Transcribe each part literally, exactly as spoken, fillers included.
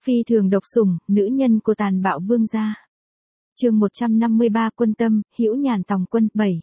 Phi thường độc sủng, nữ nhân của tàn bạo vương gia. Chương một trăm năm mươi ba Quân tâm, Hữu Nhàn tòng quân bảy.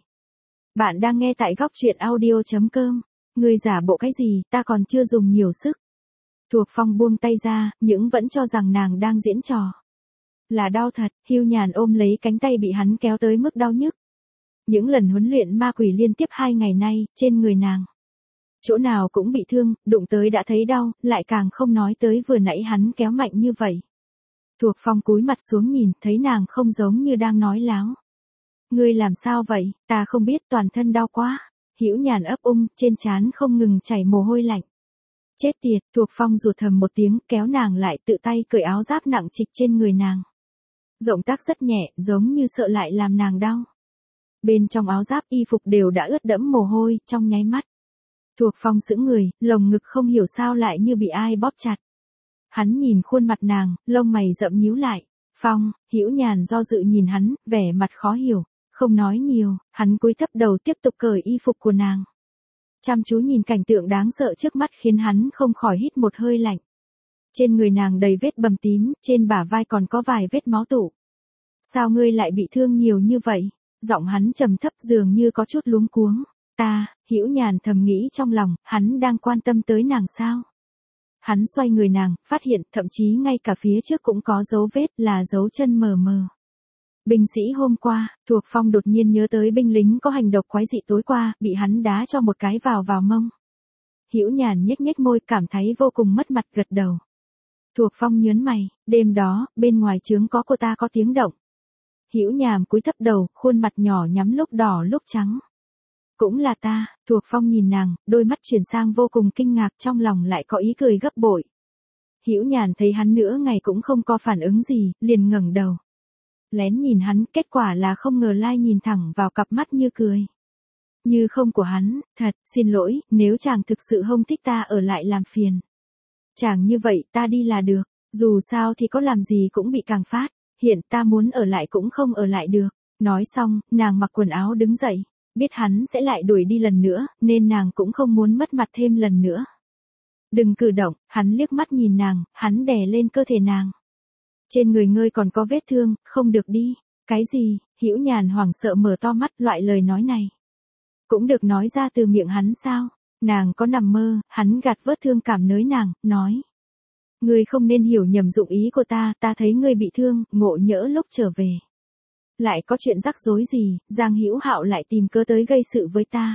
Bạn đang nghe tại góc truyện audio chấm com. Ngươi giả bộ cái gì, ta còn chưa dùng nhiều sức. Thuộc Phong buông tay ra, nhưng vẫn cho rằng nàng đang diễn trò. Là đau thật, Hữu Nhàn ôm lấy cánh tay bị hắn kéo tới mức đau nhức. Những lần huấn luyện ma quỷ liên tiếp hai ngày nay, trên người nàng. Chỗ nào cũng bị thương, đụng tới đã thấy đau, lại càng không nói tới vừa nãy hắn kéo mạnh như vậy. Thuộc Phong cúi mặt xuống nhìn, thấy nàng không giống như đang nói láo. Ngươi làm sao vậy, ta không biết, toàn thân đau quá. Hữu Nhàn ấp ung, trên trán không ngừng chảy mồ hôi lạnh. Chết tiệt, Thuộc Phong rụt thầm một tiếng, kéo nàng lại, tự tay cởi áo giáp nặng trịch trên người nàng. Động tác rất nhẹ, giống như sợ lại làm nàng đau. Bên trong áo giáp y phục đều đã ướt đẫm mồ hôi, trong nháy mắt. Thuộc Phong sững người, lồng ngực không hiểu sao lại như bị ai bóp chặt. Hắn nhìn khuôn mặt nàng, lông mày rậm nhíu lại. Phong, Hữu Nhàn do dự nhìn hắn, vẻ mặt khó hiểu, không nói nhiều, hắn cúi thấp đầu tiếp tục cởi y phục của nàng. Chăm chú nhìn cảnh tượng đáng sợ trước mắt khiến hắn không khỏi hít một hơi lạnh. Trên người nàng đầy vết bầm tím, trên bả vai còn có vài vết máu tụ. Sao ngươi lại bị thương nhiều như vậy? Giọng hắn trầm thấp dường như có chút luống cuống. Ta, Hữu Nhàn thầm nghĩ trong lòng, hắn đang quan tâm tới nàng sao? Hắn xoay người nàng, phát hiện thậm chí ngay cả phía trước cũng có dấu vết là dấu chân mờ mờ. Binh sĩ hôm qua, Thuộc Phong đột nhiên nhớ tới binh lính có hành động quái dị tối qua, bị hắn đá cho một cái vào vào mông. Hữu Nhàn nhếch nhếch môi, cảm thấy vô cùng mất mặt, gật đầu. Thuộc Phong nhớn mày, đêm đó, bên ngoài trướng có cô ta có tiếng động. Hữu Nhàn cúi thấp đầu, khuôn mặt nhỏ nhắm lúc đỏ lúc trắng. Cũng là ta, Thuộc Phong nhìn nàng, đôi mắt chuyển sang vô cùng kinh ngạc, trong lòng lại có ý cười gấp bội. Hữu Nhàn thấy hắn nữa ngày cũng không có phản ứng gì, liền ngẩng đầu. Lén nhìn hắn, kết quả là không ngờ Lai nhìn thẳng vào cặp mắt như cười. Như không của hắn, thật, xin lỗi, nếu chàng thực sự không thích ta ở lại làm phiền. Chàng như vậy ta đi là được, dù sao thì có làm gì cũng bị càng phát, hiện ta muốn ở lại cũng không ở lại được. Nói xong, nàng mặc quần áo đứng dậy. Biết hắn sẽ lại đuổi đi lần nữa, nên nàng cũng không muốn mất mặt thêm lần nữa. Đừng cử động, hắn liếc mắt nhìn nàng, hắn đè lên cơ thể nàng. Trên người ngươi còn có vết thương, không được đi. Cái gì? Hữu Nhàn hoảng sợ mở to mắt, loại lời nói này cũng được nói ra từ miệng hắn sao? Nàng có nằm mơ, hắn gạt vết thương cảm nới nàng, nói. Ngươi không nên hiểu nhầm dụng ý của ta, ta thấy ngươi bị thương, ngộ nhỡ lúc trở về. Lại có chuyện rắc rối gì, Giang Hữu Hạo lại tìm cớ tới gây sự với ta.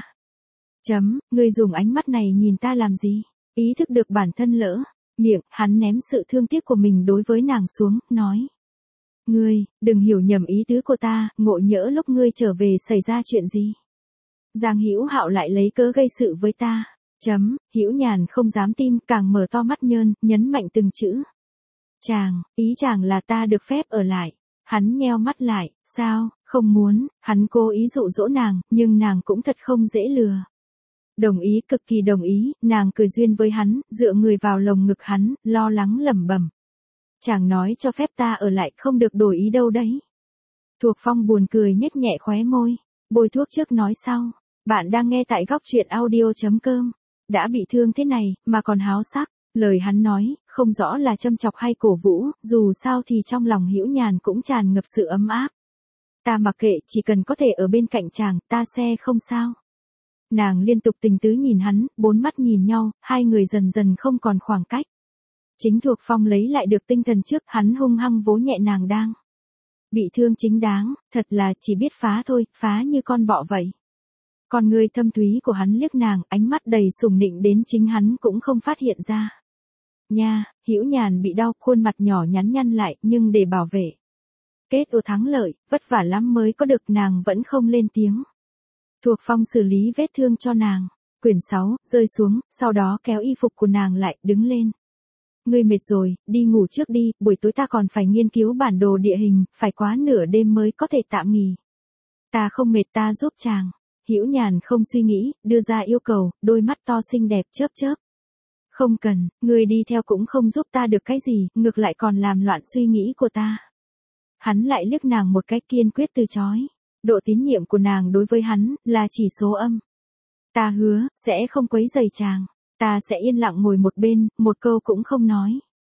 Chấm, ngươi dùng ánh mắt này nhìn ta làm gì? Ý thức được bản thân lỡ. Miệng, hắn ném sự thương tiếc của mình đối với nàng xuống, nói. Ngươi, đừng hiểu nhầm ý tứ của ta, ngộ nhỡ lúc ngươi trở về xảy ra chuyện gì. Giang Hữu Hạo lại lấy cớ gây sự với ta. Chấm, Hữu Nhàn không dám tin, càng mở to mắt nhơn, nhấn mạnh từng chữ. Chàng, ý chàng là ta được phép ở lại. Hắn nheo mắt lại, sao, không muốn, hắn cố ý dụ dỗ nàng, nhưng nàng cũng thật không dễ lừa. Đồng ý, cực kỳ đồng ý, nàng cười duyên với hắn, dựa người vào lồng ngực hắn, lo lắng lẩm bẩm. Chàng nói cho phép ta ở lại, không được đổi ý đâu đấy. Thuộc Phong buồn cười nhếch nhẹ khóe môi, bôi thuốc trước nói sau. Bạn đang nghe tại góc truyện audio chấm com. Đã bị thương thế này, mà còn háo sắc. Lời hắn nói, không rõ là châm chọc hay cổ vũ, dù sao thì trong lòng Hữu Nhàn cũng tràn ngập sự ấm áp. Ta mặc kệ, chỉ cần có thể ở bên cạnh chàng, ta sẽ không sao. Nàng liên tục tình tứ nhìn hắn, bốn mắt nhìn nhau, hai người dần dần không còn khoảng cách. Chính Thuộc Phong lấy lại được tinh thần trước, hắn hung hăng vỗ nhẹ nàng đang bị thương chính đáng, thật là chỉ biết phá thôi, phá như con bọ vậy. Con người thâm thúy của hắn liếc nàng, ánh mắt đầy sùng nịnh đến chính hắn cũng không phát hiện ra. Nha, Hữu Nhàn bị đau, khuôn mặt nhỏ nhắn nhăn lại, nhưng để bảo vệ kết ô thắng lợi, vất vả lắm mới có được, nàng vẫn không lên tiếng. Thuộc Phong xử lý vết thương cho nàng. Quyển sáu, rơi xuống, sau đó kéo y phục của nàng lại, đứng lên. Ngươi mệt rồi, đi ngủ trước đi, buổi tối ta còn phải nghiên cứu bản đồ địa hình, phải quá nửa đêm mới có thể tạm nghỉ. Ta không mệt, ta giúp chàng. Hữu Nhàn không suy nghĩ, đưa ra yêu cầu, đôi mắt to xinh đẹp chớp chớp. Không cần, ngươi đi theo cũng không giúp ta được cái gì, ngược lại còn làm loạn suy nghĩ của ta. Hắn lại liếc nàng một cái, kiên quyết từ chối. Độ tín nhiệm của nàng đối với hắn là chỉ số âm. Ta hứa, sẽ không quấy rầy chàng. Ta sẽ yên lặng ngồi một bên, một câu cũng không nói.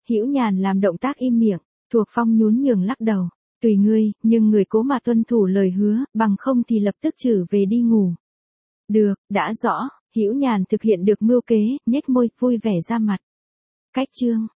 Hữu Nhàn làm động tác im miệng, Thuộc Phong nhún nhường lắc đầu. Tùy ngươi, nhưng người cố mà tuân thủ lời hứa, bằng không thì lập tức trở về đi ngủ. Được, đã rõ, Hữu Nhàn thực hiện được mưu kế, nhếch môi, vui vẻ ra mặt. Cách chương